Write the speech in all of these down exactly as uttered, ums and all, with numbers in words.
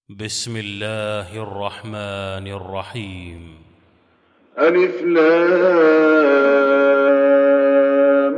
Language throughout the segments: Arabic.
بسم الله الرحمن الرحيم. ألف لام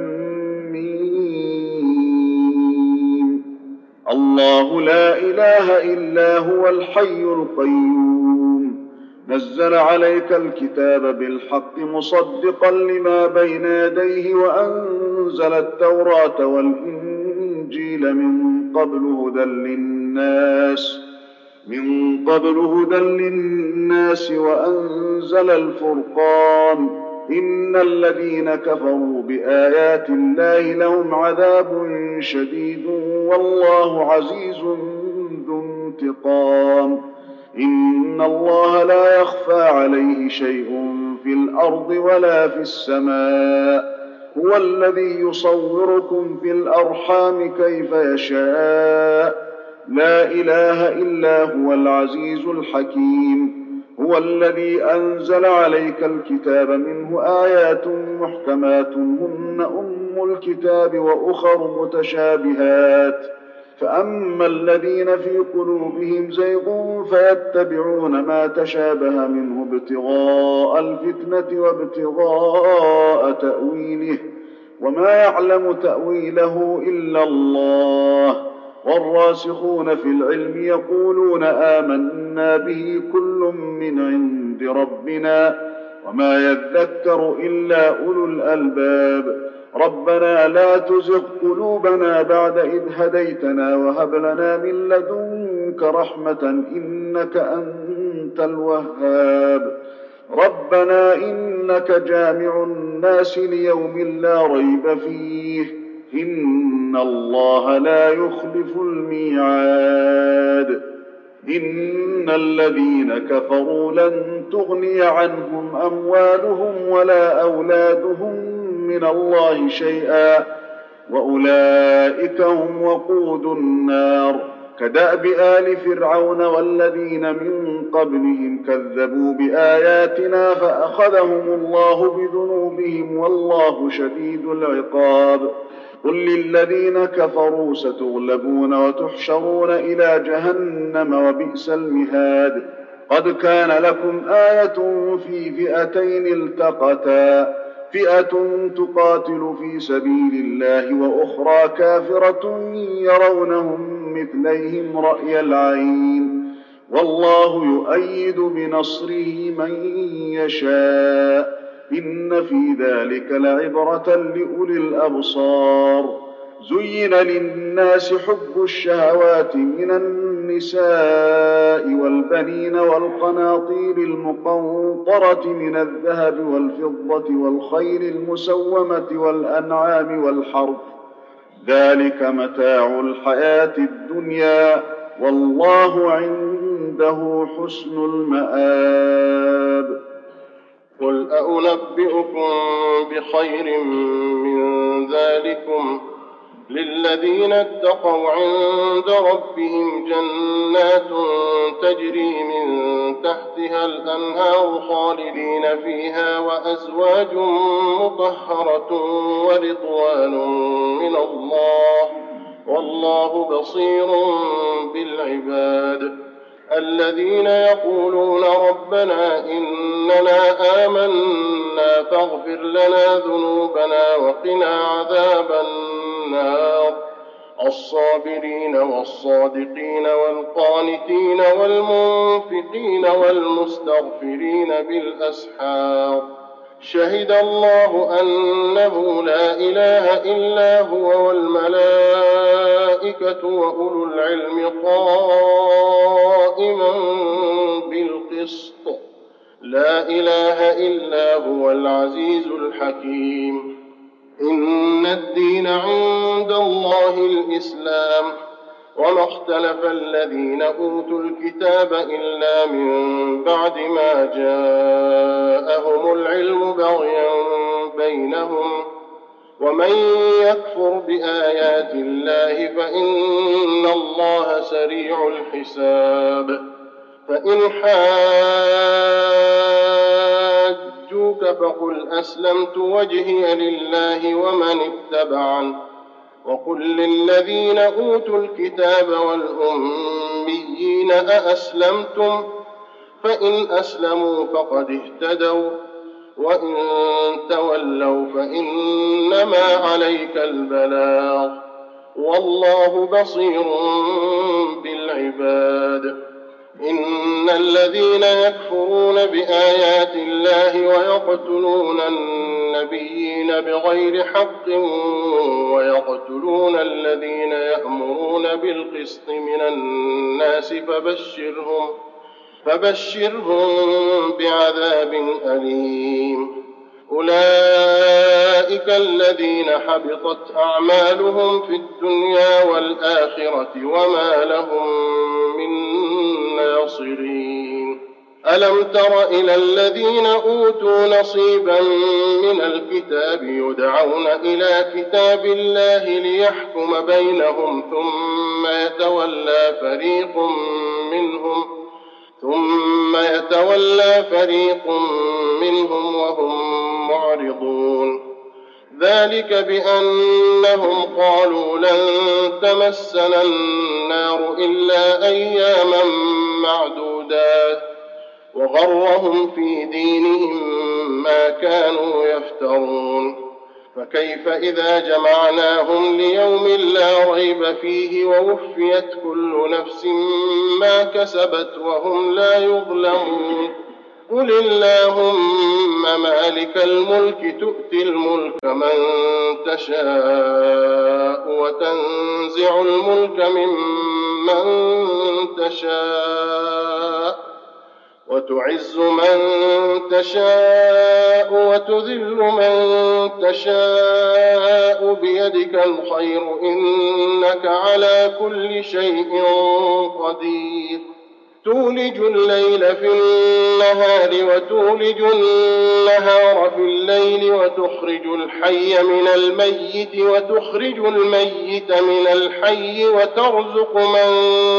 ميم. الله لا إله إلا هو الحي القيوم، نزل عليك الكتاب بالحق مصدقا لما بين يديه وأنزل التوراة والإنجيل من قبل هدى للناس من قبل هدى للناس وأنزل الفرقان. إن الذين كفروا بآيات الله لهم عذاب شديد والله عزيز ذو انتقام. إن الله لا يخفى عليه شيء في الأرض ولا في السماء، هو الذي يصوركم في الأرحام كيف يشاء، لا إله إلا هو العزيز الحكيم. هو الذي أنزل عليك الكتاب منه آيات محكمات هن أم الكتاب وأخر متشابهات، فأما الذين في قلوبهم زيغ فيتبعون ما تشابه منه ابتغاء الفتنة وابتغاء تأويله، وما يعلم تأويله إلا الله. والراسخون في العلم يقولون آمنا به كل من عند ربنا وما يذكر إلا أولو الألباب. ربنا لا تزغ قلوبنا بعد إذ هديتنا وهب لنا من لدنك رحمة إنك أنت الوهاب. ربنا إنك جامع الناس ليوم لا ريب فيه، إن الله لا يخلف الميعاد. إن الذين كفروا لن تغني عنهم أموالهم ولا أولادهم من الله شيئا، وأولئك هم وقود النار. كدأب آل فرعون والذين من قبلهم كذبوا بآياتنا فأخذهم الله بذنوبهم والله شديد العقاب. قل للذين كفروا ستغلبون وتحشرون إلى جهنم وبئس المهاد. قد كان لكم آية في فئتين التقتا، فئة تقاتل في سبيل الله وأخرى كافرة يرونهم مثليهم رأي العين، والله يؤيد بنصره من يشاء. إن في ذلك لعبرة لأولي الأبصار. زين للناس حب الشهوات من النساء والبنين والقناطير المقنطرة من الذهب والفضة والخيل المسومة والأنعام والحرث، ذلك متاع الحياة الدنيا والله عنده حسن المآب. قل أنبئكم بخير من ذلكم للذين اتقوا عند ربهم جنات تجري من تحتها الأنهار خالدين فيها وأزواج مطهرة ورضوان من الله والله بصير بالعباد. الذين يقولون ربنا إننا آمنا فاغفر لنا ذنوبنا وقنا عذاب النار. الصابرين والصادقين والقانتين والمنفقين والمستغفرين بالأسحار. شهد الله أنه لا إله إلا هو والملائكة وأولو العلم قائما بالقسط، لا إله إلا هو العزيز الحكيم. إن الدين عند الله الإسلام، وما اختلف الذين أوتوا الكتاب إلا من بعد ما جاءهم العلم بغيا بينهم، ومن يكفر بآيات الله فإن الله سريع الحساب. فإن حاجوك فقل أسلمت وجهي لله ومن اتبعني، وقل للذين أوتوا الكتاب والأميين أأسلمتم فإن أسلموا فقد اهتدوا وإن تولوا فإنما عليك البلاغ والله بصير بالعباد. إن الذين يكفرون بآيات الله ويقتلون النبيين بغير حق ويقتلون الذين يأمرون بالقسط من الناس فبشرهم فبشرهم بعذاب أليم. أولئك الذين حبطت أعمالهم في الدنيا والآخرة وما لهم من ناصرين. ألم تر إلى الذين أوتوا نصيبا من الكتاب يدعون إلى كتاب الله ليحكم بينهم ثم يتولى فريق منهم ثم يتولى فريق منهم وهم معرضون. ذلك بأنهم قالوا لن تمسنا النار إلا أياما معدودات وغرهم في دينهم ما كانوا يفترون. فكيف إذا جمعناهم ليوم لا ريب فيه ووفيت كل نفس ما كسبت وهم لا يظلمون. قل اللهم مالك الملك تؤتي الملك من تشاء وتنزع الملك ممن تشاء وتعز من تشاء وتذل من تشاء بيدك الخير إنك على كل شيء قدير. تولج الليل في النهار وتولج النهار في الليل وتخرج الحي من الميت وتخرج الميت من الحي وترزق من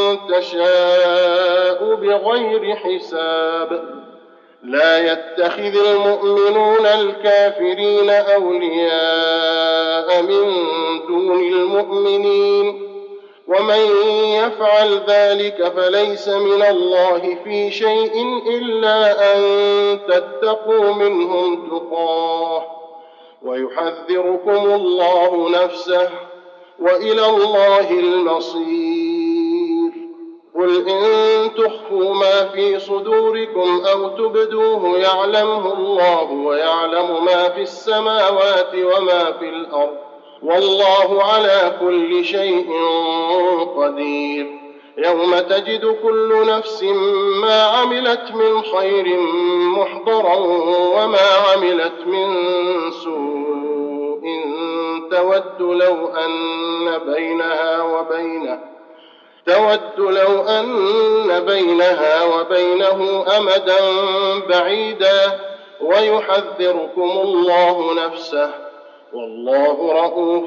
تشاء بغير حساب. لا يتخذ المؤمنون الكافرين أولياء من دون المؤمنين ومن يفعل ذلك فليس من الله في شيء إلا أن تتقوا منهم تقاه ويحذركم الله نفسه وإلى الله المصير. قل إن تخفوا ما في صدوركم أو تبدوه يعلمه الله ويعلم ما في السماوات وما في الأرض والله على كل شيء قدير. يوم تجد كل نفس ما عملت من خير محضرا وما عملت من سوء تود لو أن بينها وبينه تود لو أن بينها وبينه أمدا بعيدا ويحذركم الله نفسه والله رءوف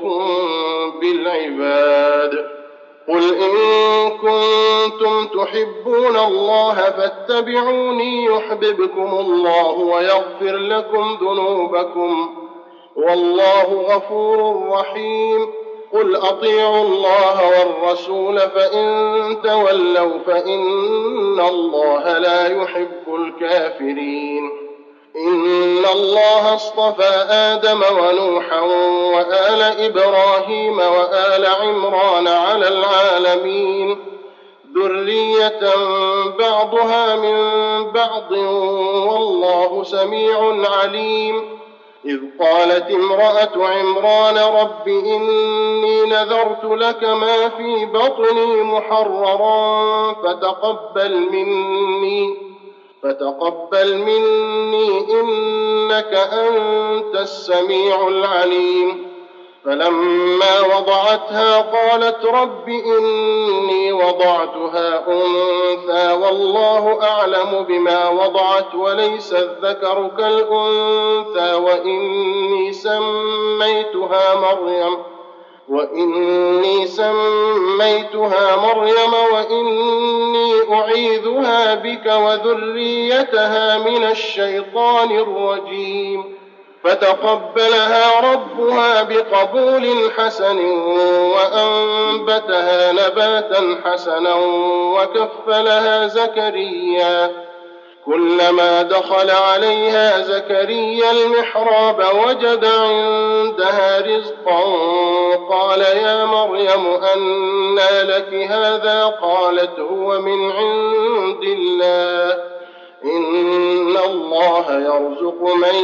بالعباد. قل إن كنتم تحبون الله فاتبعوني يحببكم الله ويغفر لكم ذنوبكم والله غفور رحيم. قل أطيعوا الله والرسول فإن تولوا فإن الله لا يحب الكافرين. إن الله اصطفى آدم ونوحا وآل إبراهيم وآل عمران على العالمين ذرية بعضها من بعض والله سميع عليم. إذ قالت امرأة عمران رب إني نذرت لك ما في بطني محررا فتقبل مني فتقبل مني إنك أنت السميع العليم. فلما وضعتها قالت رب إني وضعتها أنثى والله أعلم بما وضعت وليس الذكر كالأنثى وإني سميتها مريم وإني سميتها مريم وإني أعيذها بك وذريتها من الشيطان الرجيم. فتقبلها ربها بقبول حسن وأنبتها نباتا حسنا وكفلها زكريا. كلما دخل عليها زكريا المحراب وجد عندها رزقا قال يا مريم أنى لك هذا؟ قالت هو من عند الله إن الله يرزق من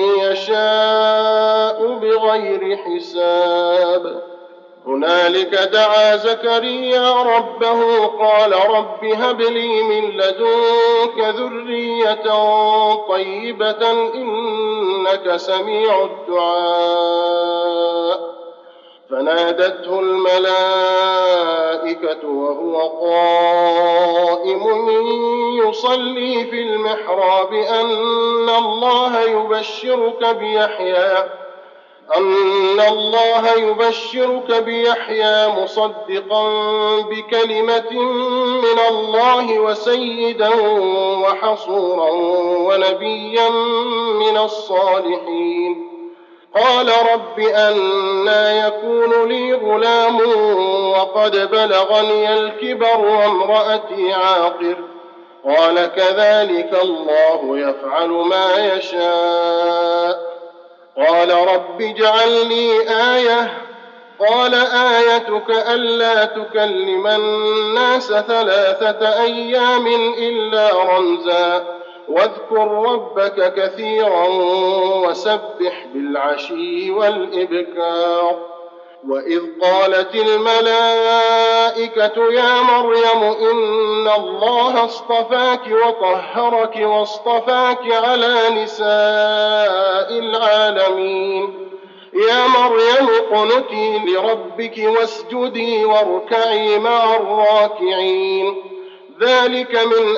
يشاء بغير حساب. هنالك دعا زكريا ربه قال رب هب لي من لدنك ذرية طيبة إنك سميع الدعاء. فنادته الملائكة وهو قائم يصلي في المحراب أن الله يبشرك بيحيى أن الله يبشرك بيحيى مصدقا بكلمة من الله وسيدا وحصورا ونبيا من الصالحين. قال رب أنى يكون لي غلام وقد بلغني الكبر وامرأتي عاقر؟ قال كذلك الله يفعل ما يشاء. قال رب اجعل لي آية. قال آيتك ألا تكلم الناس ثلاثة أيام إلا رمزا واذكر ربك كثيرا وسبح بالعشي والإبكار. وإذ قالت الملائكة يا مريم إن الله اصطفاك وطهرك واصطفاك على نساء العالمين. يا مريم اقنتي لربك واسجدي واركعي مع الراكعين. ذلك من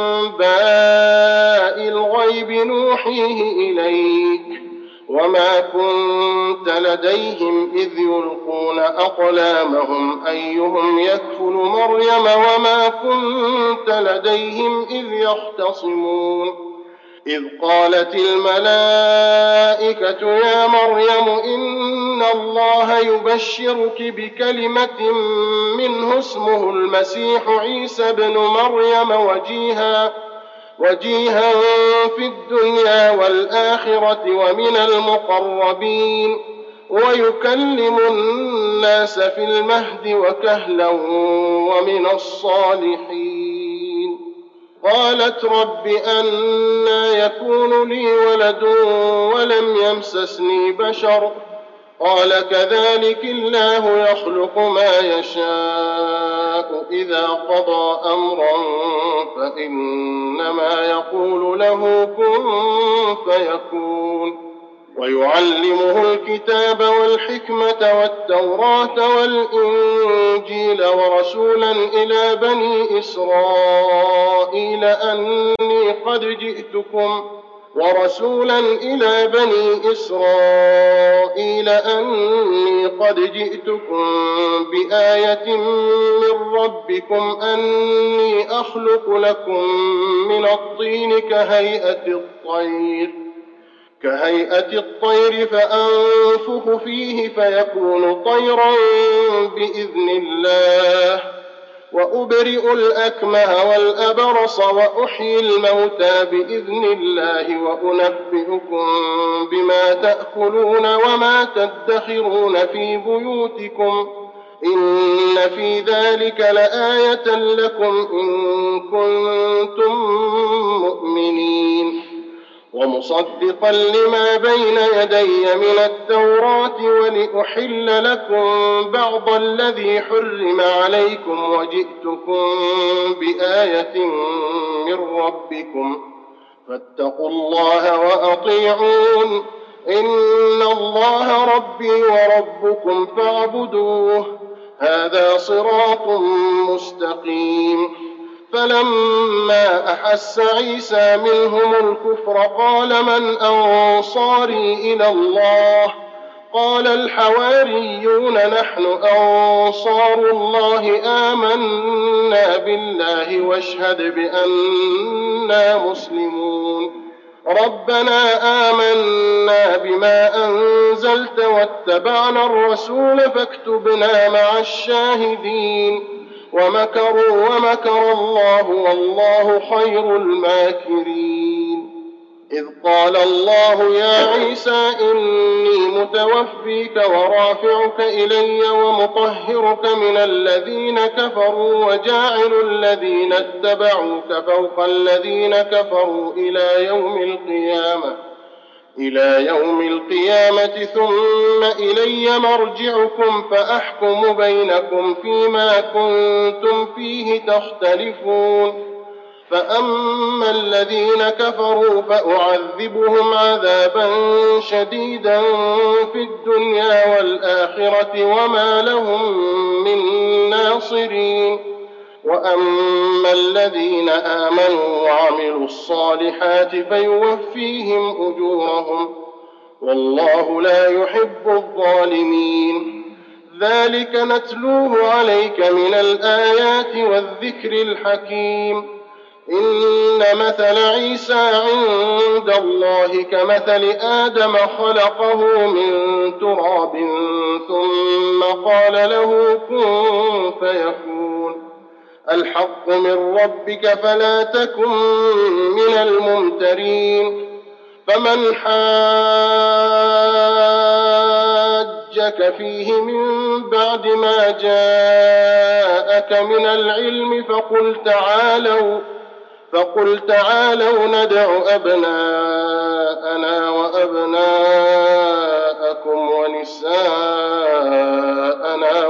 أنباء الغيب نوحيه إليك وما كنت لديهم إذ يلقون أقلامهم أيهم يكفل مريم وما كنت لديهم إذ يختصمون. إذ قالت الملائكة يا مريم إن الله يبشرك بكلمة منه اسمه المسيح عيسى ابن مريم وجيها وجيها في الدنيا والآخرة ومن المقربين ويكلم الناس في المهد وكهلا ومن الصالحين. قالت رب أنى يكون لي ولد ولم يمسسني بشر؟ قال كذلك الله يخلق ما يشاء إذا قضى أمرا فإنما يقول له كن فيكون. ويعلمه الكتاب والحكمة والتوراة والإنجيل ورسولا إلى بني إسرائيل أني قد جئتكم ورسولا إلى بني إسرائيل أني قد جئتكم بآية من ربكم أني أخلق لكم من الطين كهيئة الطير كهيئة الطير فأنفخ فيه فيكون طيرا بإذن الله وأبرئ الأكمه والأبرص وأحيي الموتى بإذن الله وأنبئكم بما تأكلون وما تدخرون في بيوتكم إن في ذلك لآية لكم إن كنتم مؤمنين. ومصدقا لما بين يدي من التوراة ولأحل لكم بعض الذي حرم عليكم وجئتكم بآية من ربكم فاتقوا الله وأطيعون إن الله ربي وربكم فاعبدوه هذا صراط مستقيم. فلما أحس عيسى منهم الكفر قال من أنصاري إلى الله؟ قال الحواريون نحن أنصار الله آمنا بالله واشهد بأننا مسلمون. ربنا آمنا بما أنزلت واتبعنا الرسول فاكتبنا مع الشاهدين ومكروا ومكر الله والله خير الماكرين إذ قال الله يا عيسى إني متوفيك ورافعك إلي ومطهرك من الذين كفروا وجاعل الذين اتبعوك فوق الذين كفروا إلى يوم القيامة إلى يوم القيامة ثم إلي مرجعكم فأحكم بينكم فيما كنتم فيه تختلفون فأما الذين كفروا فأعذبهم عذابا شديدا في الدنيا والآخرة وما لهم من ناصرين وأما الذين آمنوا وعملوا الصالحات فيوفيهم أجورهم والله لا يحب الظالمين ذلك نتلوه عليك من الآيات والذكر الحكيم إن مثل عيسى عند الله كمثل آدم خلقه من تراب ثم قال له كن فيكون الحق من ربك فلا تكن من الممترين فمن حاجك فيه من بعد ما جاءك من العلم فقل تعالوا فقل تعالوا ندع أبناءنا وأبناءكم ونساءنا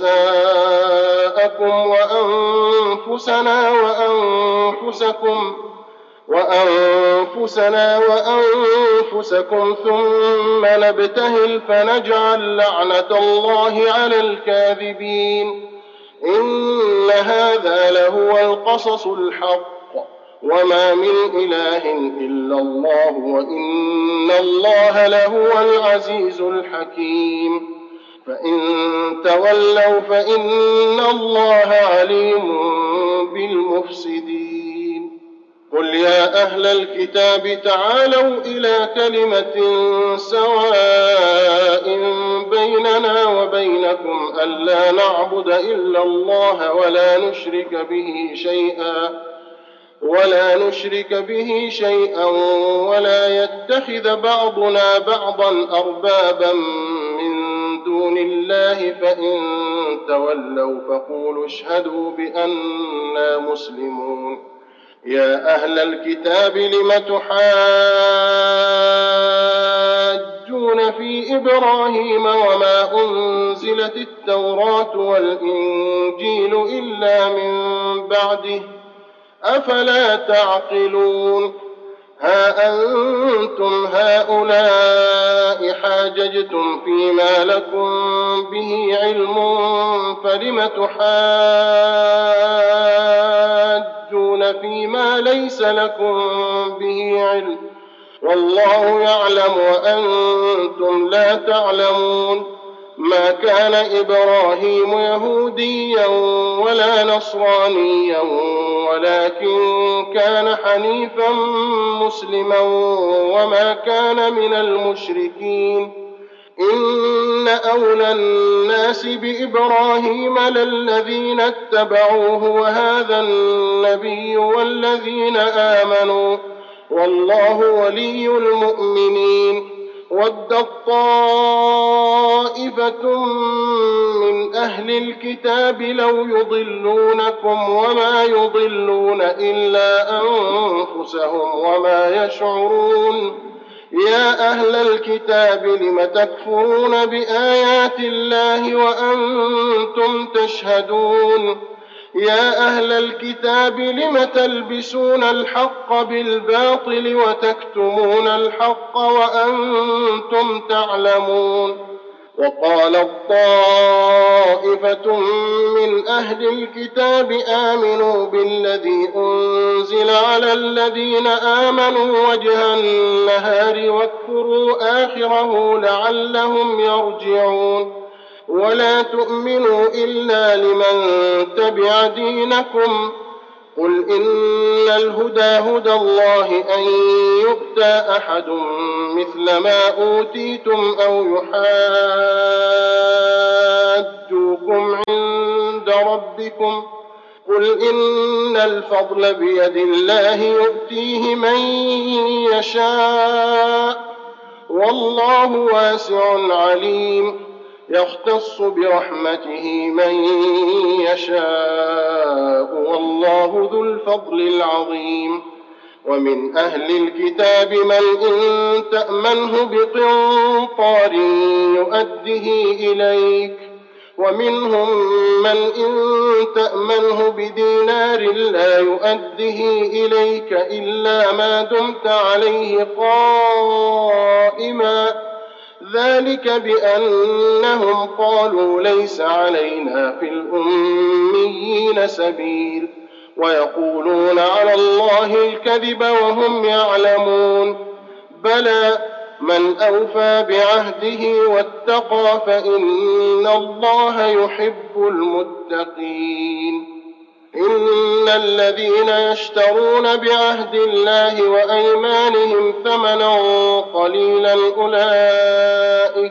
ونساءكم وأنفسنا وأنفسكم وأنفسنا وأنفسكم ثم نبتهل فنجعل لعنة الله على الكاذبين إن هذا لهو القصص الحق وما من إله إلا الله وإن الله لهو العزيز الحكيم فإن تولوا فإن الله عليم بالمفسدين قل يا أهل الكتاب تعالوا إلى كلمة سواء بيننا وبينكم ألا نعبد إلا الله ولا نشرك به شيئا ولا نشرك به شيئا ولا يتخذ بعضنا بعضا أربابا من دون الله فإن تولوا فقولوا اشهدوا بأننا مسلمون يا أهل الكتاب لم تحاجون في إبراهيم وما أنزلت التوراة والإنجيل إلا من بعده أفلا تعقلون ها أنتم هؤلاء حاججتم فيما لكم به علم فلم تحاجون فيما ليس لكم به علم والله يعلم وأنتم لا تعلمون ما كان إبراهيم يهوديا ولا نصرانيا ولكن كان حنيفا مسلما وما كان من المشركين إن أولى الناس بإبراهيم للذين اتبعوه وهذا النبي والذين آمنوا والله ولي المؤمنين ودت طائفة من أهل الكتاب لو يضلونكم وما يضلون إلا أنفسهم وما يشعرون يا أهل الكتاب لم تكفرون بآيات الله وأنتم تشهدون يا أهل الكتاب لم تلبسون الحق بالباطل وتكتمون الحق وأنتم تعلمون وقالت طائفة من أهل الكتاب آمنوا بالذي أنزل على الذين آمنوا وجه النهار واكفروا آخره لعلهم يرجعون ولا تؤمنوا إلا لمن تبع دينكم قل إن الهدى هدى الله أن يؤتى أحد مثل ما أوتيتم أو يحاجوكم عند ربكم قل إن الفضل بيد الله يؤتيه من يشاء والله واسع عليم يختص برحمته من يشاء والله ذو الفضل العظيم ومن أهل الكتاب من إن تأمنه بقنطار يؤده إليك ومنهم من إن تأمنه بدينار لا يؤده إليك إلا ما دمت عليه قائما ذلك بأنهم قالوا ليس علينا في الأميين سبيل ويقولون على الله الكذب وهم يعلمون بلى من أوفى بعهده واتقى فإن الله يحب المتقين إن الذين يشترون بعهد الله وأيمانهم ثمنا قليلا أولئك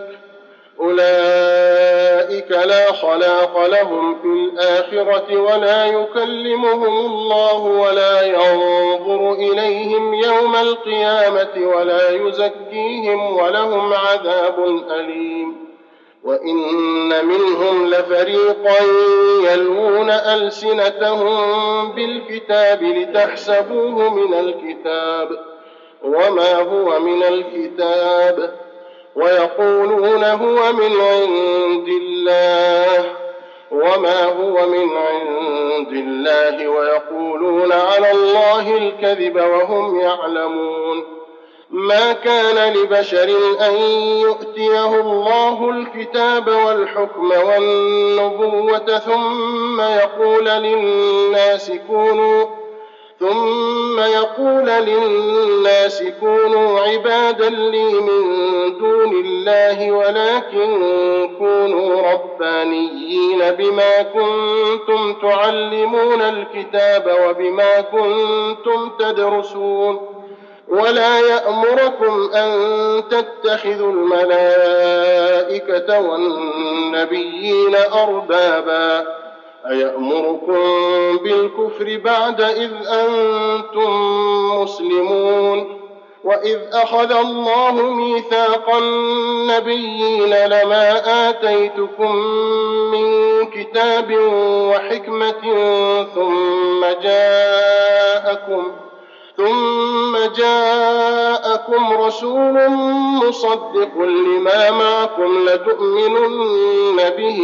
أولئك لا خلاق لهم في الآخرة ولا يكلمهم الله ولا ينظر إليهم يوم القيامة ولا يزكيهم ولهم عذاب أليم وإن منهم لفريقا يلوون ألسنتهم بالكتاب لتحسبوه من الكتاب وما هو من الكتاب ويقولون هو من عند الله وما هو من عند الله ويقولون على الله الكذب وهم يعلمون ما كان لبشر أن يؤتيه الله الكتاب والحكم والنبوة ثم يقول للناس كونوا ثم يقول للناس كونوا عبادا لي من دون الله ولكن كونوا ربانيين بما كنتم تعلمون الكتاب وبما كنتم تدرسون ولا يأمركم أن تتخذوا الملائكة والنبيين أربابا أيأمركم بالكفر بعد إذ أنتم مسلمون وإذ أخذ الله ميثاق النبيين لما آتيتكم من كتاب وحكمة ثم جاءكم ثم جاءكم رسول مصدق لما معكم لتؤمنن به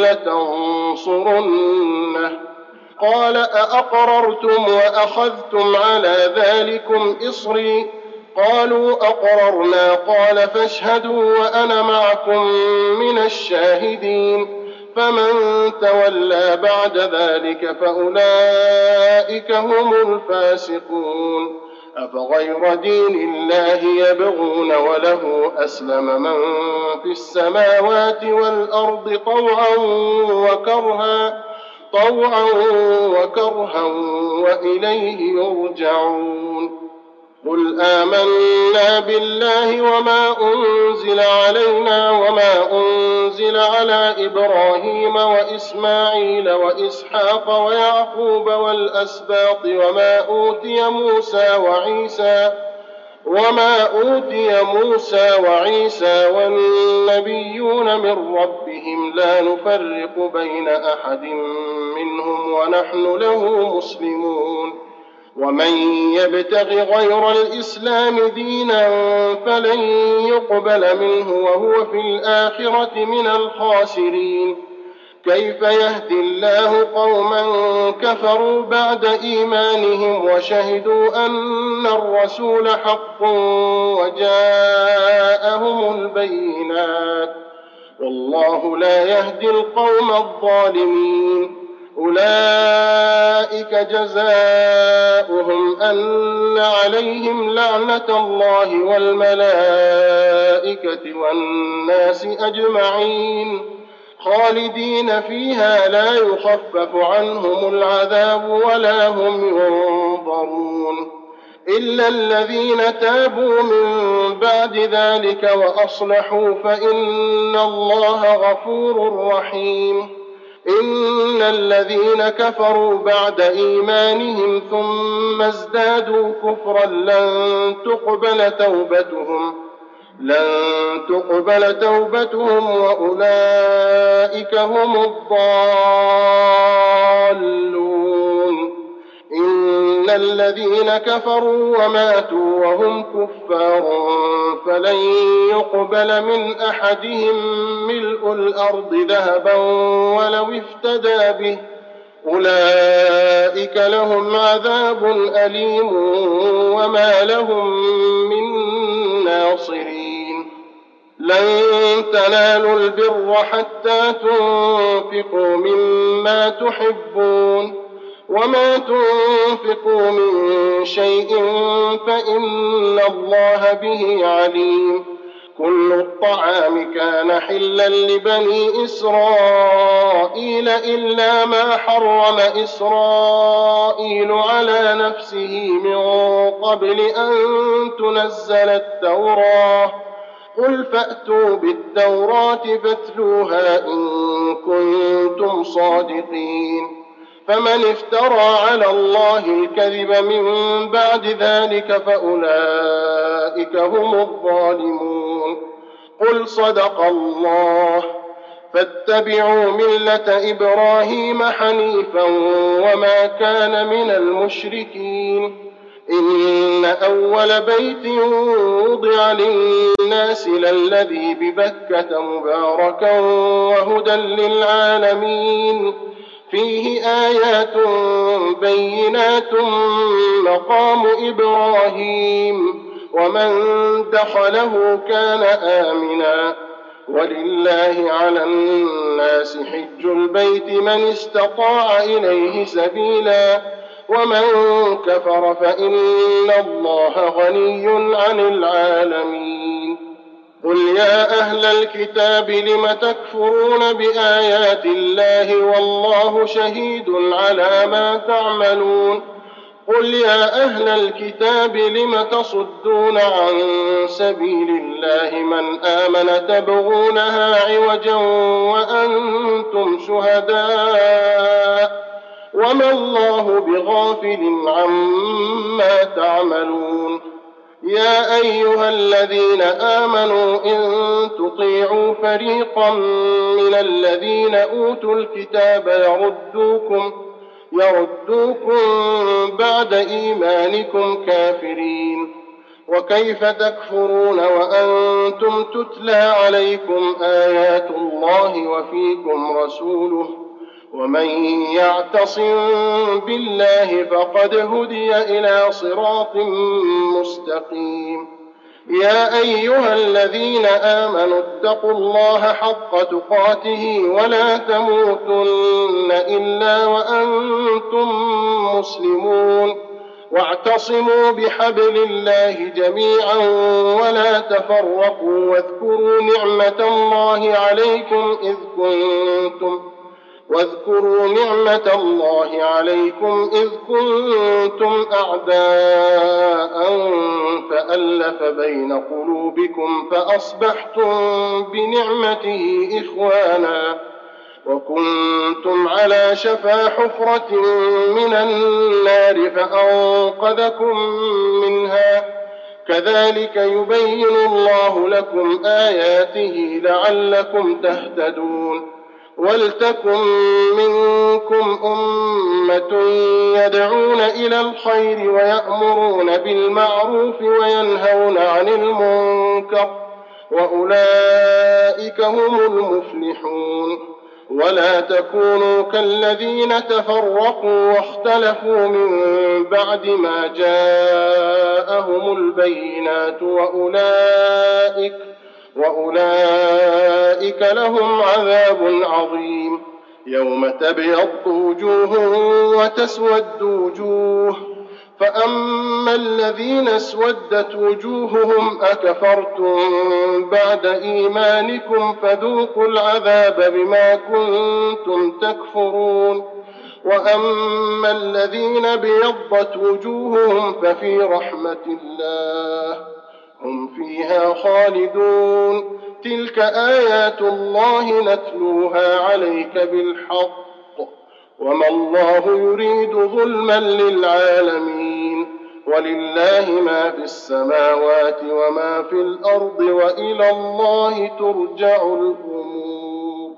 ولتنصرنه قال أأقررتم وأخذتم على ذلكم إصري قالوا أقررنا قال فاشهدوا وأنا معكم من الشاهدين فمن تولى بعد ذلك فأولئك هم الفاسقون أفغير دين الله يبغون وله أسلم من في السماوات والأرض طوعا وكرها طوعا وكرها وإليه يرجعون قل آمنا بالله وما أنزل علينا وما أنزل على إبراهيم وإسماعيل وإسحاق ويعقوب والأسباط وما أوتي موسى وعيسى وما أوتي موسى وعيسى والنبيون من ربهم لا نفرق بين أحد منهم ونحن له مسلمون ومن يبتغ غير الإسلام دينا فلن يقبل منه وهو في الآخرة من الخاسرين كيف يهدي الله قوما كفروا بعد إيمانهم وشهدوا أن الرسول حق وجاءهم البينات والله لا يهدي القوم الظالمين أولئك جزاؤهم أن عليهم لعنة الله والملائكة والناس أجمعين خالدين فيها لا يخفف عنهم العذاب ولا هم ينظرون إلا الذين تابوا من بعد ذلك وأصلحوا فإن الله غفور رحيم إن الذين كفروا بعد إيمانهم ثم ازدادوا كفرا لن تقبل توبتهم لن تقبل توبتهم وأولئك هم الضالون إن الذين كفروا وماتوا وهم كفار فلن يقبل من أحدهم ملء الأرض ذهبا ولو افتدى به أولئك لهم عذاب أليم وما لهم من ناصرين لن تنالوا البر حتى تنفقوا مما تحبون وما تنفقوا من شيء فإن الله به عليم كل الطعام كان حلا لبني إسرائيل إلا ما حرم إسرائيل على نفسه من قبل أن تنزل التوراة قل فأتوا بالتوراة فاتلوها إن كنتم صادقين فمن افترى على الله الكذب من بعد ذلك فأولئك هم الظالمون قل صدق الله فاتبعوا ملة إبراهيم حنيفا وما كان من المشركين إن أول بيت وضع للناس للذي ببكة مباركا وهدى للعالمين فيه آيات بينات مقام إبراهيم ومن دخله كان آمنا ولله على الناس حج البيت من استطاع إليه سبيلا ومن كفر فإن الله غني عن العالمين قل يا أهل الكتاب لم تكفرون بآيات الله والله شهيد على ما تعملون قل يا أهل الكتاب لم تصدون عن سبيل الله من آمن تبغونها عوجا وأنتم شهداء وما الله بغافل عما تعملون يا أيها الذين آمنوا إن تطيعوا فريقا من الذين أوتوا الكتاب يردوكم يردوكم بعد إيمانكم كافرين وكيف تكفرون وأنتم تتلى عليكم آيات الله وفيكم رسوله ومن يعتصم بالله فقد هدي إلى صراط مستقيم يا أيها الذين آمنوا اتقوا الله حق تقاته ولا تموتن إلا وأنتم مسلمون واعتصموا بحبل الله جميعا ولا تفرقوا واذكروا نعمة الله عليكم إذ كنتم واذكروا نعمة الله عليكم إذ كنتم أعداء فألف بين قلوبكم فأصبحتم بنعمته إخوانا وكنتم على شفا حفرة من النار فأنقذكم منها كذلك يبين الله لكم آياته لعلكم تهتدون ولتكن منكم أمة يدعون إلى الخير ويأمرون بالمعروف وينهون عن المنكر وأولئك هم المفلحون ولا تكونوا كالذين تفرقوا واختلفوا من بعد ما جاءهم البينات وأولئك وأولئك لهم عذاب عظيم يوم تبيض وجوه وتسود وجوه فأما الذين اسودت وجوههم أكفرتم بعد إيمانكم فذوقوا العذاب بما كنتم تكفرون وأما الذين بيضت وجوههم ففي رحمة الله هم فيها خالدون تلك آيات الله نتلوها عليك بالحق وما الله يريد ظلما للعالمين ولله ما في السماوات وما في الأرض وإلى الله ترجع الأمور.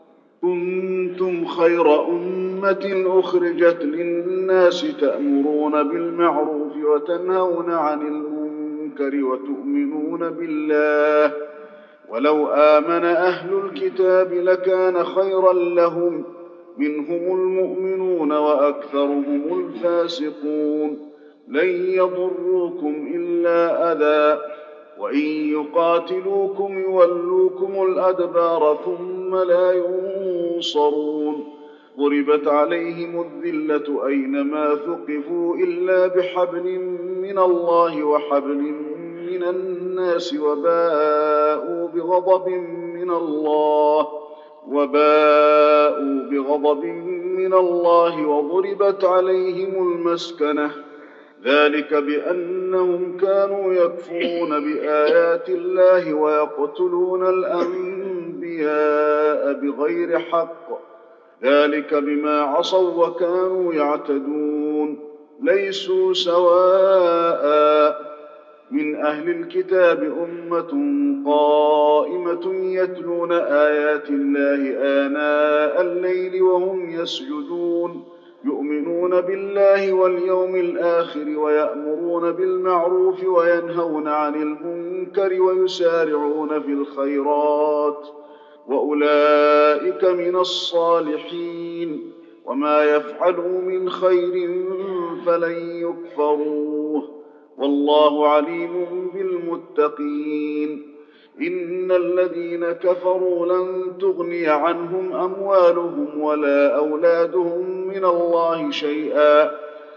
كنتم خير أمة أخرجت للناس تأمرون بالمعروف وتنهون عن المنكر وتؤمنون بالله ولو آمن أهل الكتاب لكان خيرا لهم منهم المؤمنون وأكثرهم الفاسقون لن يضروكم إلا أذى وإن يقاتلوكم يولوكم الأدبار ثم لا ينصرون ضربت عليهم الذلة أينما ثقفوا إلا بحبل من الله وحبل من الناس وباءوا بغضب من الله وباءوا بغضب من الله وضربت عليهم المسكنة ذلك بأنهم كانوا يكفرون بآيات الله ويقتلون الأنبياء بغير حق ذلك بما عصوا وكانوا يعتدون ليسوا سواء من أهل الكتاب أمة قائمة يتلون آيات الله آناء الليل وهم يسجدون يؤمنون بالله واليوم الآخر ويأمرون بالمعروف وينهون عن المنكر ويسارعون في الخيرات وأولئك من الصالحين وما يفعلوا من خير فلن يكفروه والله عليم بالمتقين. إن الذين كفروا لن تغني عنهم أموالهم ولا أولادهم من الله شيئا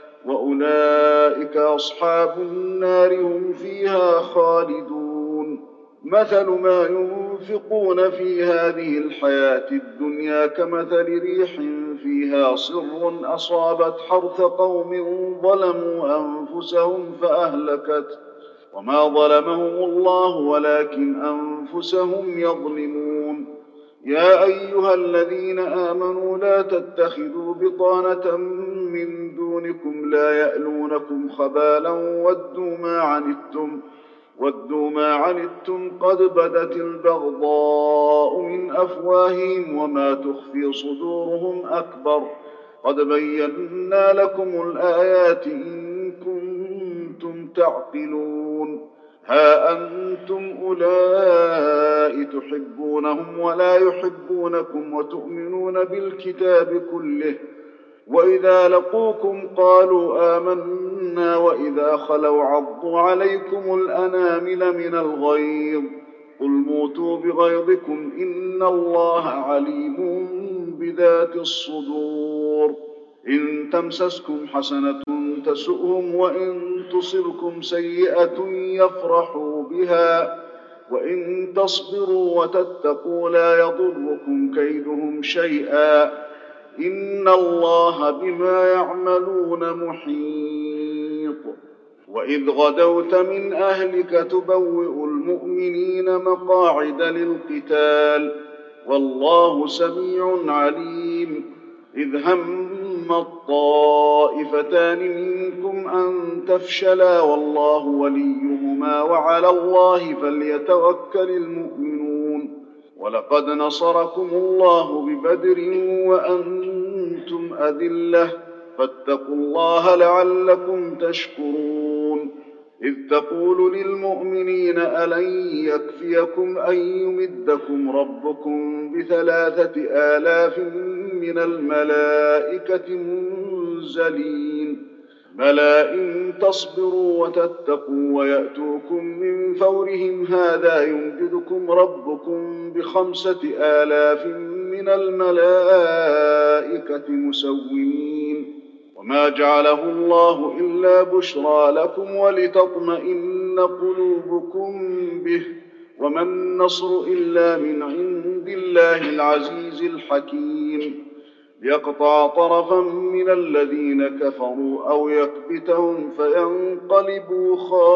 وأولئك أصحاب النار هم فيها خالدون. مثل ما ينفقون في هذه الحياة الدنيا كمثل ريح فيها صر أصابت حرث قوم ظلموا أنفسهم فأهلكت وما ظلمهم الله ولكن أنفسهم يظلمون. يا أيها الذين آمنوا لا تتخذوا بطانة من دونكم لا يألونكم خبالا ودوا ما عنتم ودوا ما عنتم قد بدت البغضاء من أفواههم وما تخفي صدورهم أكبر قد بينا لكم الآيات إن كنتم تعقلون. ها أنتم أولئك تحبونهم ولا يحبونكم وتؤمنون بالكتاب كله وإذا لقوكم قالوا آمنا وإذا خلوا عضوا عليكم الأنامل من الغيظ قل موتوا بغيظكم إن الله عليم بذات الصدور. إن تمسسكم حسنة تسؤهم وإن تصبكم سيئة يفرحوا بها وإن تصبروا وتتقوا لا يضركم كيدهم شيئا إن الله بما يعملون محيط. وإذ غدوت من أهلك تبوئ المؤمنين مقاعد للقتال والله سميع عليم. إذ هم الطائفتان منكم أن تفشلا والله وليهما وعلى الله فليتوكل المؤمنون. ولقد نصركم الله ببدر وأنتم أذلة فاتقوا الله لعلكم تشكرون. إذ تقول للمؤمنين ألن يكفيكم أن يمدكم ربكم بثلاثة آلاف من الملائكة منزلين بلى إن تصبروا وتتقوا ويأتوكم من فورهم هذا يمددكم ربكم بخمسة آلاف من الملائكة مسومين وما جعله الله إلا بشرى لكم ولتطمئن قلوبكم به، وما النصر إلا من عند الله العزيز الحكيم، ليقطع طرفا من الذين كفروا أو يكبتهم فينقلبوا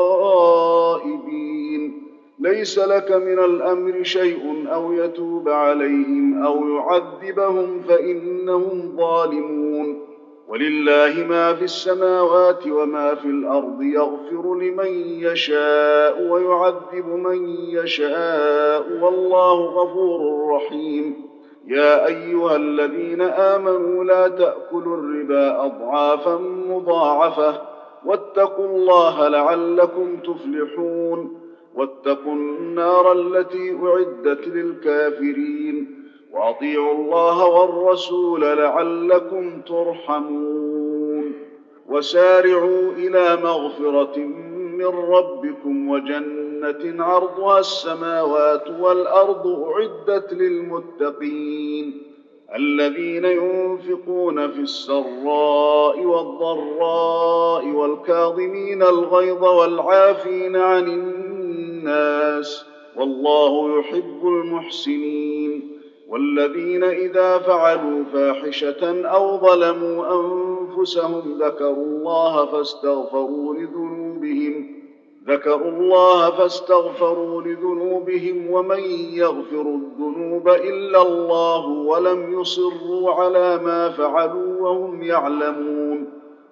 خائبين. ليس لك من الأمر شيء أو يتوب عليهم أو يعذبهم فإنهم ظالمون. ولله ما في السماوات وما في الأرض، يغفر لمن يشاء ويعذب من يشاء، والله غفور رحيم. يا أيها الذين آمنوا لا تأكلوا الربا أضعافا مضاعفة، واتقوا الله لعلكم تفلحون. واتقوا النار التي أعدت للكافرين، وأطيعوا الله والرسول لعلكم ترحمون. وسارعوا إلى مغفرة من ربكم وجنة عرضها السماوات والأرض أعدت للمتقين، الذين ينفقون في السراء والضراء والكاظمين الغيظ والعافين عن الناس، والله يحب المحسنين. والذين إذا فعلوا فاحشة أو ظلموا أنفسهم ذكروا الله فاستغفروا لذنوبهم ذكروا الله فاستغفروا لذنوبهم ومن يغفر الذنوب إلا الله ولم يصروا على ما فعلوا وهم يعلمون،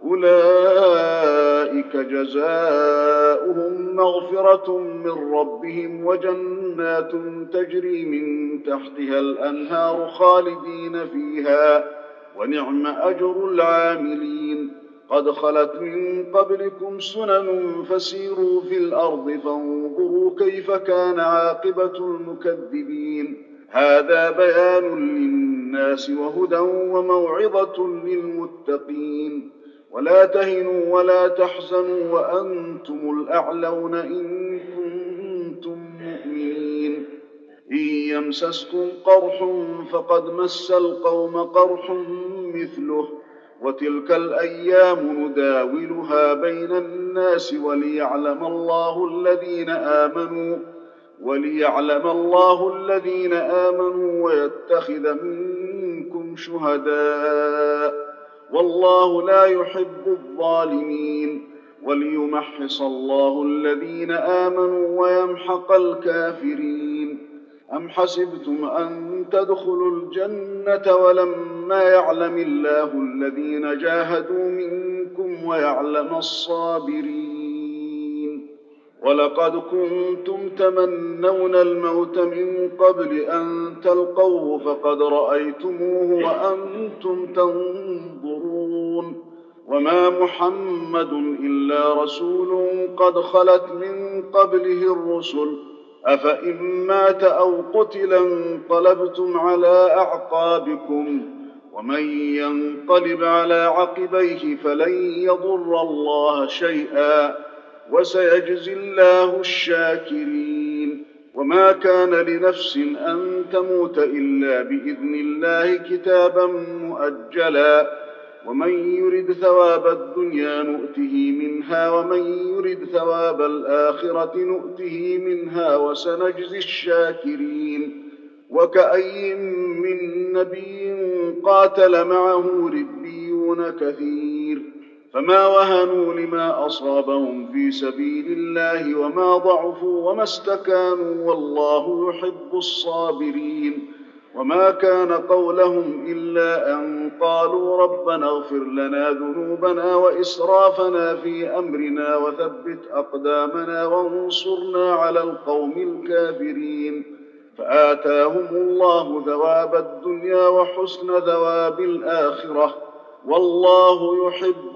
أولئك جزاؤهم مغفرة من ربهم وجنات تجري من تحتها الأنهار خالدين فيها، ونعم أجر العاملين. قد خلت من قبلكم سنن فسيروا في الأرض فانظروا كيف كان عاقبة المكذبين. هذا بيان للناس وهدى وموعظة للمتقين. ولا تهنوا ولا تحزنوا وأنتم الأعلون إن كنتم مؤمنين. إن يمسسكم قرح فقد مس القوم قرح مثله، وتلك الأيام نداولها بين الناس وليعلم الله الذين آمنوا وليعلم الله الذين آمنوا ويتخذ منكم شهداء، والله لا يحب الظالمين. وليمحص الله الذين آمنوا ويمحق الكافرين. أم حسبتم أن تدخلوا الجنة ولما يعلم الله الذين جاهدوا منكم ويعلم الصابرين؟ ولقد كنتم تمنون الموت من قبل أن تلقوه فقد رأيتموه وأنتم تنظرون. وما محمد إلا رسول قد خلت من قبله الرسل، أفإن مات أو قتل انقلبتم على أعقابكم، ومن ينقلب على عقبيه فلن يضر الله شيئا، وسيجزي الله الشاكرين. وما كان لنفس أن تموت إلا بإذن الله كتابا مؤجلا، ومن يرد ثواب الدنيا نؤته منها ومن يرد ثواب الآخرة نؤته منها وسنجزي الشاكرين. وكأي من نبي قاتل معه ربيون كثير فما وهنوا لما أصابهم في سبيل الله وما ضعفوا وما استكانوا، والله يحب الصابرين. وما كان قولهم إلا أن قالوا ربنا اغفر لنا ذنوبنا وإسرافنا في أمرنا وثبت أقدامنا وانصرنا على القوم الكافرين، فآتاهم الله ثواب الدنيا وحسن ثواب الآخرة، والله يحب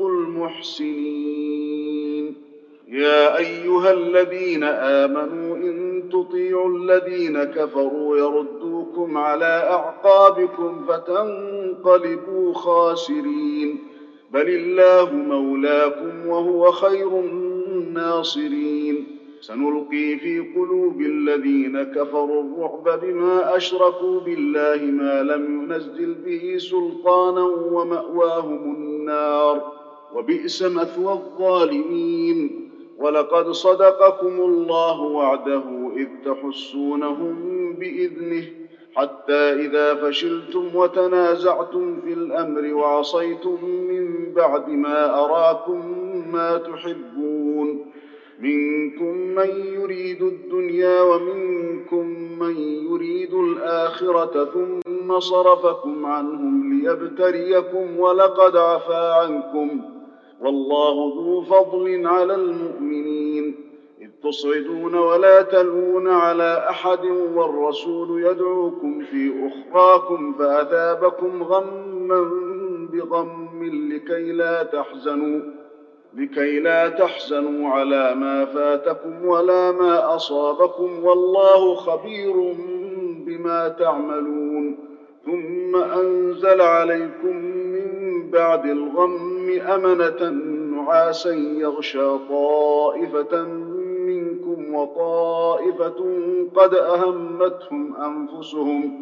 المحسنين. يا أيها الذين آمنوا إن تطيعوا الذين كفروا يردوكم على أعقابكم فتنقلبوا خاسرين، بل الله مولاكم وهو خير الناصرين. سنلقي في قلوب الذين كفروا الرعب بما أشركوا بالله ما لم ينزل به سلطانا ومأواهم النار النار وبئس مثوى الظالمين. ولقد صدقكم الله وعده إذ تحسونهم بإذنه حتى إذا فشلتم وتنازعتم في الأمر وعصيتم من بعد ما أراكم ما تحبون منكم من يريد الدنيا ومنكم من يريد الآخرة ثم صرفكم عنهم ليبتليكم ولقد عفا عنكم والله ذو فضل على المؤمنين إذ تصعدون ولا تلوون على أحد والرسول يدعوكم في أخراكم فأثابكم غما بغم لكي لا تحزنوا لكي لا تحزنوا على ما فاتكم ولا ما أصابكم والله خبير بما تعملون. ثم أنزل عليكم من بعد الغم أمنة نعاسا يغشى طائفة منكم وطائفة قد أهمتهم أنفسهم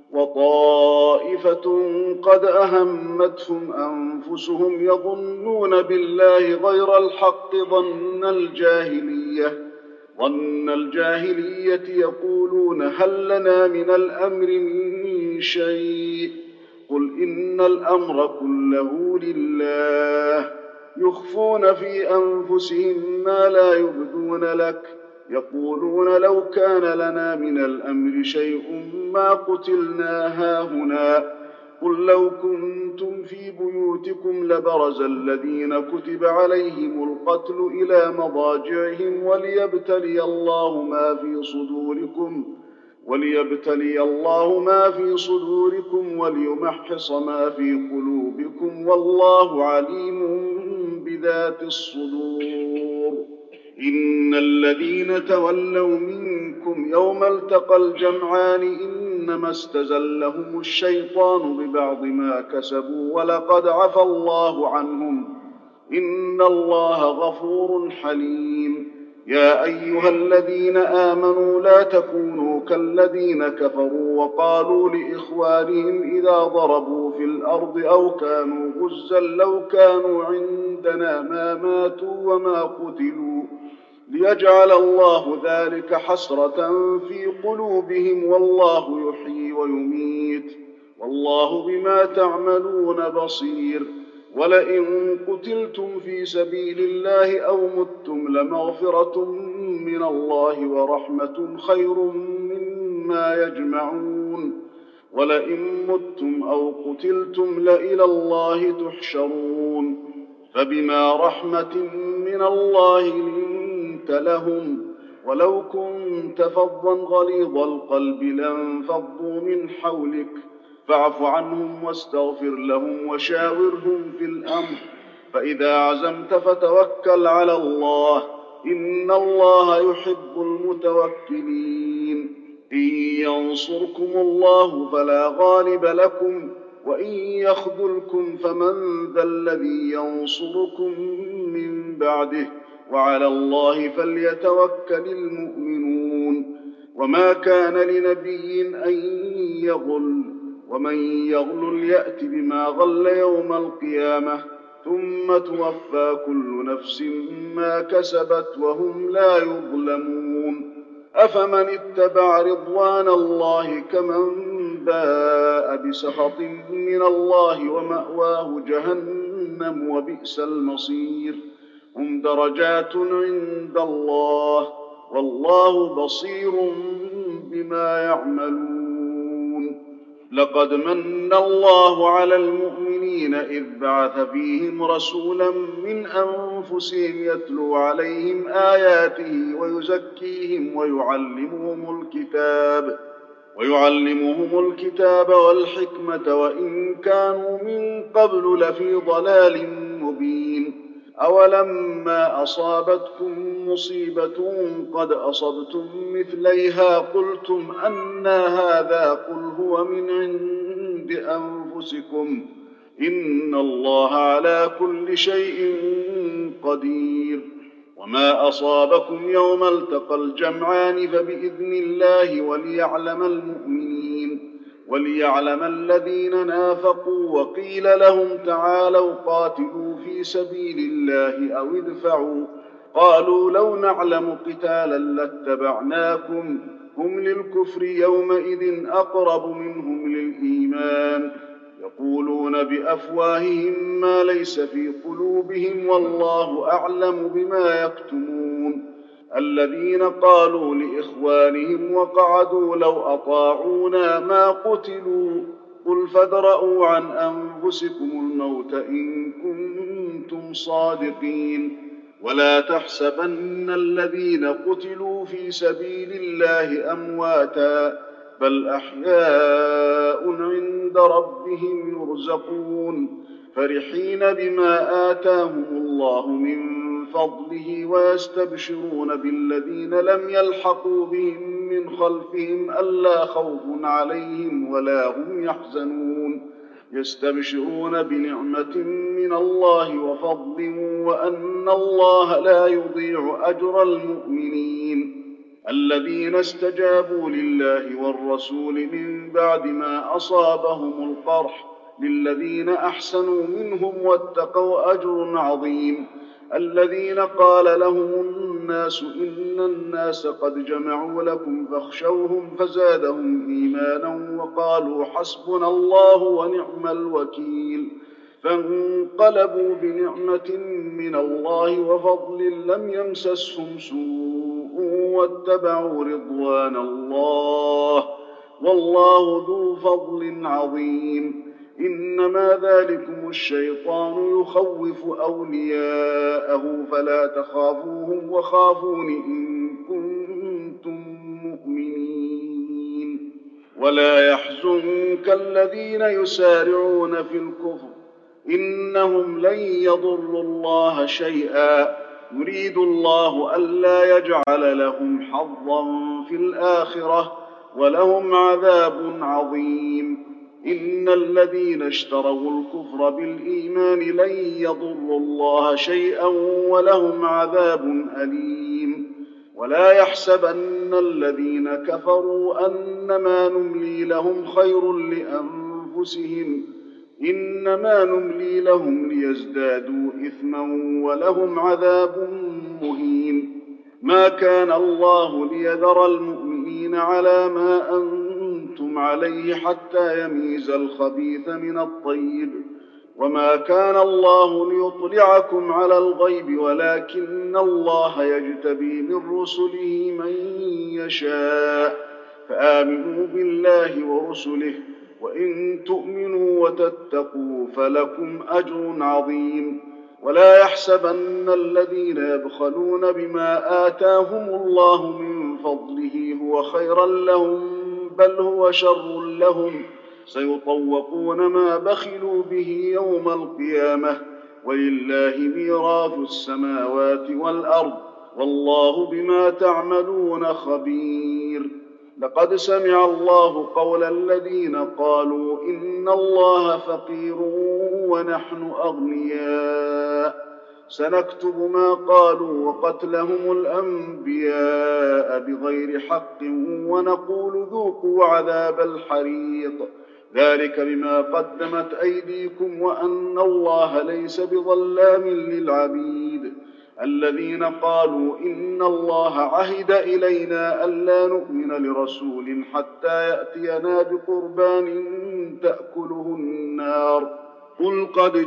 وطائفة قد أهمتهم أنفسهم يظنون بالله غير الحق ظن الجاهلية ظن الجاهلية يقولون هل لنا من الأمر من شيء قل إن الأمر كله لله يخفون في أنفسهم ما لا يبدون لك يقولون لو كان لنا من الأمر شيء ما قتلنا هاهنا قل لو كنتم في بيوتكم لبرز الذين كتب عليهم القتل إلى مضاجعهم وليبتلي الله ما في صدوركم وليبتلي الله ما في صدوركم وليمحص ما في قلوبكم والله عليم بذات الصدور. إن الذين تولوا منكم يوم التقى الجمعان إنما استزلهم الشيطان ببعض ما كسبوا ولقد عفى الله عنهم إن الله غفور حليم. يا أيها الذين آمنوا لا تكونوا كالذين كفروا وقالوا لإخوانهم إذا ضربوا في الأرض أو كانوا غزا لو كانوا عندنا ما ماتوا وما قتلوا ليجعل الله ذلك حسرة في قلوبهم والله يحيي ويميت والله بما تعملون بصير. ولئن قتلتم في سبيل الله أو متم لمغفرة من الله ورحمة خير مما يجمعون. ولئن متم أو قتلتم لإلى الله تحشرون. فبما رحمة من الله لنت لهم ولو كنت فظا غليظ القلب لانفضوا من حولك فاعف عنهم واستغفر لهم وشاورهم في الأمر فإذا عزمت فتوكل على الله إن الله يحب المتوكلين. إن ينصركم الله فلا غالب لكم وإن يخذلكم فمن ذا الذي ينصركم من بعده وعلى الله فليتوكل المؤمنون. وما كان لنبي أن يغل ومن يغل يأت بما غل يوم القيامة ثم توفى كل نفس ما كسبت وهم لا يظلمون. أفمن اتبع رضوان الله كمن باء بسخط من الله ومأواه جهنم وبئس المصير. هم درجات عند الله والله بصير بما يعملون. لقد من الله على المؤمنين إذ بعث فيهم رسولا من أنفسهم يتلو عليهم آياته ويزكيهم ويعلمهم الكتاب ويعلمهم الكتاب والحكمة وإن كانوا من قبل لفي ضلال مبين. أولما أصابتكم مصيبة قد أصبتم مثليها قلتم أنى هذا قل هو من عند أنفسكم إن الله على كل شيء قدير. وما أصابكم يوم التقى الجمعان فبإذن الله وليعلم المؤمنين وليعلم الذين نافقوا. وقيل لهم تعالوا قاتلوا في سبيل الله أو ادفعوا، قالوا لو نعلم قتالا لاتبعناكم، هم للكفر يومئذ أقرب منهم للإيمان، يقولون بأفواههم ما ليس في قلوبهم والله أعلم بما يكتمون. الذين قالوا لإخوانهم وقعدوا لو أطاعونا ما قتلوا، قل فادرءوا عن أنفسكم الموت إن كنتم صادقين. ولا تحسبن الذين قتلوا في سبيل الله أمواتا، بل أحياء عند ربهم يرزقون، فرحين بما آتاهم الله من فضله ويستبشرون بالذين لم يلحقوا بهم من خلفهم ألا خوف عليهم ولا هم يحزنون، يستبشرون بنعمة من الله وفضل وأن الله لا يضيع أجر المؤمنين. الذين استجابوا لله والرسول من بعد ما أصابهم القرح للذين أحسنوا منهم واتقوا أجر عظيم. الذين قال لهم الناس إن الناس قد جمعوا لكم فاخشوهم فزادهم إيمانا وقالوا حسبنا الله ونعم الوكيل، فانقلبوا بنعمة من الله وفضل لم يمسسهم سوء واتبعوا رضوان الله، والله ذو فضل عظيم. إنما ذلكم الشيطان يخوف أولياءه فلا تخافوهم وخافون إن كنتم مؤمنين. ولا يحزنك الذين يسارعون في الكفر إنهم لن يضروا الله شيئا، يريد الله ألا يجعل لهم حظا في الآخرة ولهم عذاب عظيم. إن الذين اشتروا الكفر بالإيمان لن يضروا الله شيئا ولهم عذاب أليم. ولا يحسبن الذين كفروا أنما نملي لهم خير لأنفسهم، إنما نملي لهم ليزدادوا إثما ولهم عذاب مهين. ما كان الله ليذر المؤمنين على ما أنتم عليه حتى يميز الخبيث من الطيب، وما كان الله ليطلعكم على الغيب ولكن الله يجتبي من رسله من يشاء، فآمنوا بالله ورسله، وإن تؤمنوا وتتقوا فلكم أجر عظيم. ولا يحسبن الذين يبخلون بما آتاهم الله من فضله هو خيرا لهم، بل هو شر لهم، سيطوقون ما بخلوا به يوم القيامة، ولله ميراث السماوات والأرض، والله بما تعملون خبير. لقد سمع الله قول الذين قالوا إن الله فقير ونحن أغنياء، سنكتب ما قالوا وقتلهم الأنبياء بغير حق ونقول ذوقوا عذاب الحريق، ذلك بما قدمت أيديكم وأن الله ليس بظلام للعبيد. الذين قالوا إن الله عهد إلينا ألا نؤمن لرسول حتى يأتينا بقربان تأكله النار، قل قد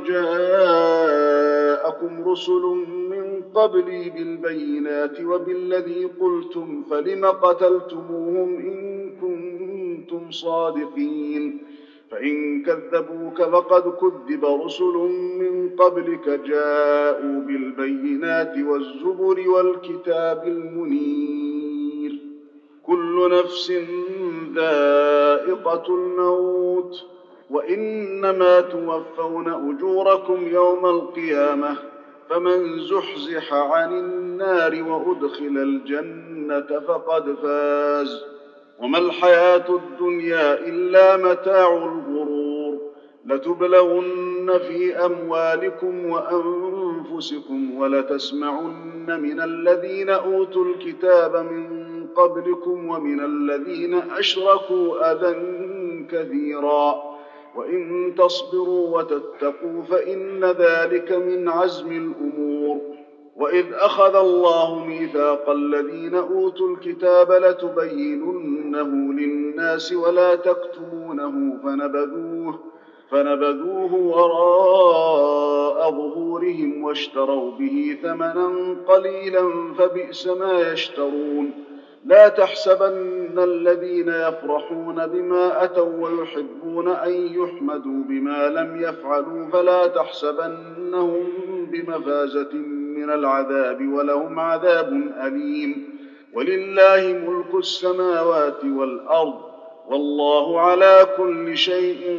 جاءكم رسل من قبلي بالبينات وبالذي قلتم فلم قتلتموهم إن كنتم صادقين. فإن كذبوك فقد كذب رسل من قبلك جاءوا بالبينات والزبر والكتاب المنير. كل نفس ذائقة الموت، وإنما توفون أجوركم يوم القيامة، فمن زحزح عن النار وأدخل الجنة فقد فاز، وما الحياة الدنيا إلا متاع الغرور. لتبلغن في أموالكم وأنفسكم ولتسمعن من الذين أوتوا الكتاب من قبلكم ومن الذين أشركوا أذى كثيرا، وإن تصبروا وتتقوا فإن ذلك من عزم الأمور. وإذ أخذ الله ميثاق الذين أوتوا الكتاب لتبيننه للناس ولا تكتمونه فنبذوه, فنبذوه وراء ظهورهم واشتروا به ثمنا قليلا فبئس ما يشترون. لا تحسبن الذين يفرحون بما أتوا ويحبون أن يحمدوا بما لم يفعلوا فلا تحسبنهم بمفازة من العذاب ولهم عذاب أليم. ولله ملك السماوات والأرض والله على كل شيء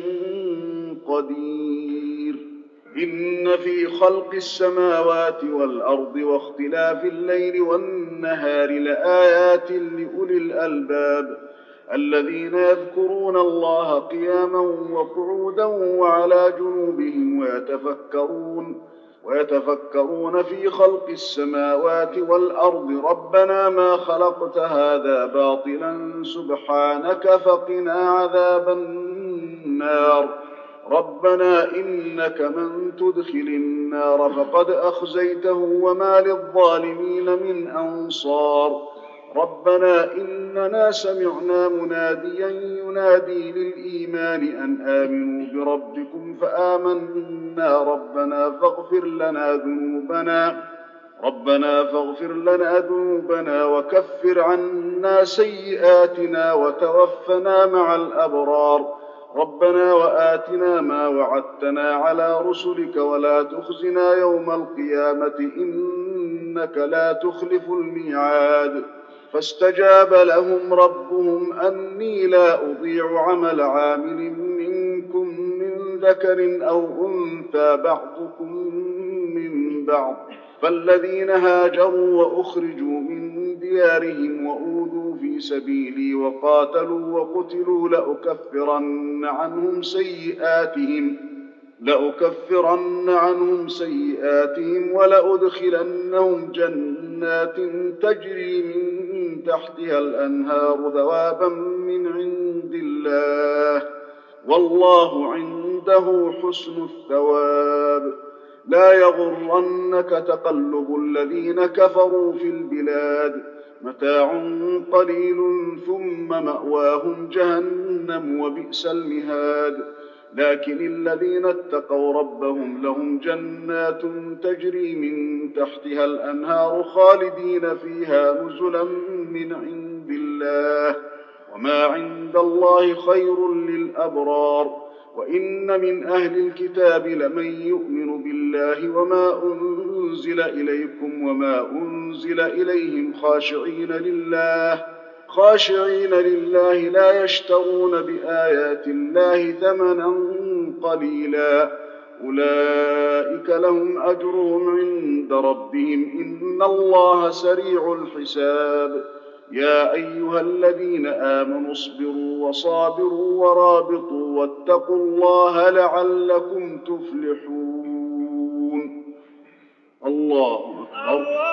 قدير. إن في خلق السماوات والأرض واختلاف الليل والنهار لآيات لأولي الألباب الذين يذكرون الله قياما وقعودا وعلى جنوبهم ويتفكرون ويتفكرون في خلق السماوات والأرض ربنا ما خلقت هذا باطلا سبحانك فقنا عذاب النار. ربنا إنك من تدخل النار فقد أخزيته وما للظالمين من أنصار. ربنا إننا سمعنا مناديا ينادي للإيمان أن آمنوا بربكم فآمنا ربنا فاغفر لنا ذنوبنا ربنا فاغفر لنا ذنوبنا وكفر عنا سيئاتنا وتوفنا مع الأبرار. ربنا وآتنا ما وعدتنا على رسلك ولا تخزنا يوم القيامة إنك لا تخلف الميعاد. فاستجاب لهم ربهم أني لا أضيع عمل عامل منكم من ذكر أو أنثى بعضكم من بعض. فالذين هاجروا وأخرجوا من ديارهم وأوذوا في سبيلي وقاتلوا وقتلوا لأكفرن عنهم سيئاتهم لأكفرن عنهم سيئاتهم ولأدخلنهم جنات تجري من تحتها الأنهار ثوابا من عند الله والله عنده حسن الثواب. لا يغرنك تقلب الذين كفروا في البلاد متاع قليل ثم مأواهم جهنم وبئس المهاد. لكن الذين اتقوا ربهم لهم جنات تجري من تحتها الأنهار خالدين فيها نزلا من عند الله وما عند الله خير للأبرار. وإن من أهل الكتاب لمن يؤمن بالله وما أنزل إليكم وما أنزل إليهم خاشعين لله خاشعين لله لا يشترون بآيات الله ثمنا قليلا أولئك لهم أجرهم عند ربهم إن الله سريع الحساب. يا أيها الذين آمنوا اصبروا وصابروا ورابطوا واتقوا الله لعلكم تفلحون. الله أكبر.